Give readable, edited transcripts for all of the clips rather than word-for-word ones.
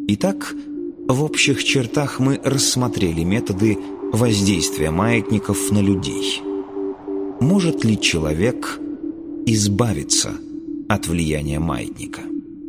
Итак, в общих чертах мы рассмотрели методы воздействия маятников на людей. Может ли человек избавиться от влияния маятника?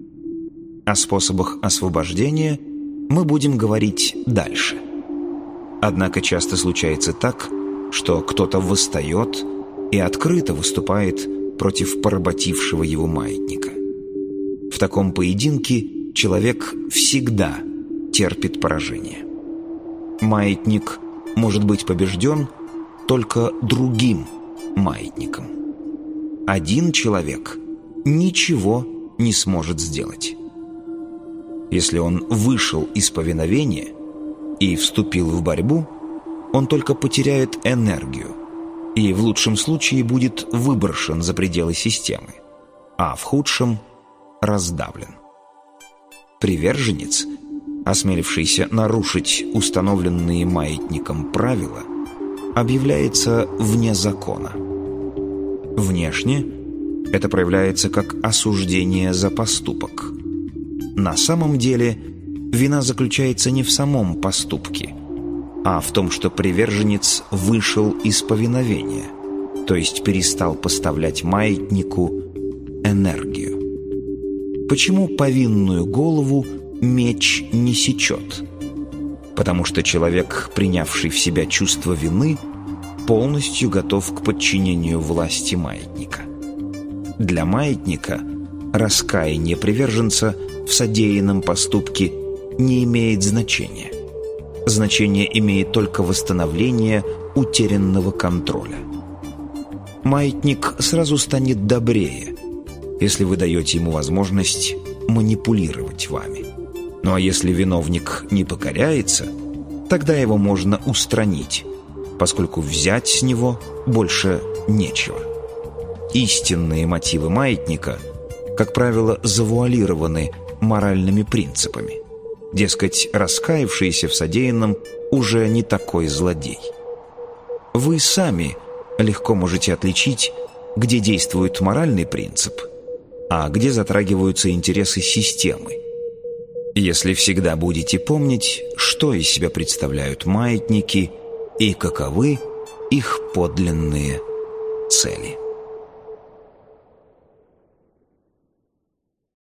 О способах освобождения мы будем говорить дальше. Однако часто случается так, что кто-то восстает и открыто выступает против поработившего его маятника. В таком поединке человек всегда терпит поражение. Маятник может быть побежден только другим маятником. Один человек ничего не сможет сделать. Если он вышел из повиновения и вступил в борьбу, он только потеряет энергию и в лучшем случае будет выброшен за пределы системы, а в худшем – раздавлен. Приверженец, осмелившийся нарушить установленные маятником правила, объявляется вне закона. Внешне это проявляется как осуждение за поступок. На самом деле вина заключается не в самом поступке, а в том, что приверженец вышел из повиновения, то есть перестал поставлять маятнику энергию. Почему повинную голову меч не сечет? Потому что человек, принявший в себя чувство вины, полностью готов к подчинению власти маятника. Для маятника раскаяние приверженца в содеянном поступке не имеет значения. Значение имеет только восстановление утерянного контроля. Маятник сразу станет добрее, если вы даете ему возможность манипулировать вами. Ну а если виновник не покоряется, тогда его можно устранить, поскольку взять с него больше нечего. Истинные мотивы маятника, как правило, завуалированы моральными принципами. Дескать, раскаявшийся в содеянном уже не такой злодей. Вы сами легко можете отличить, где действует моральный принцип, а где затрагиваются интересы системы, если всегда будете помнить, что из себя представляют маятники и каковы их подлинные цели.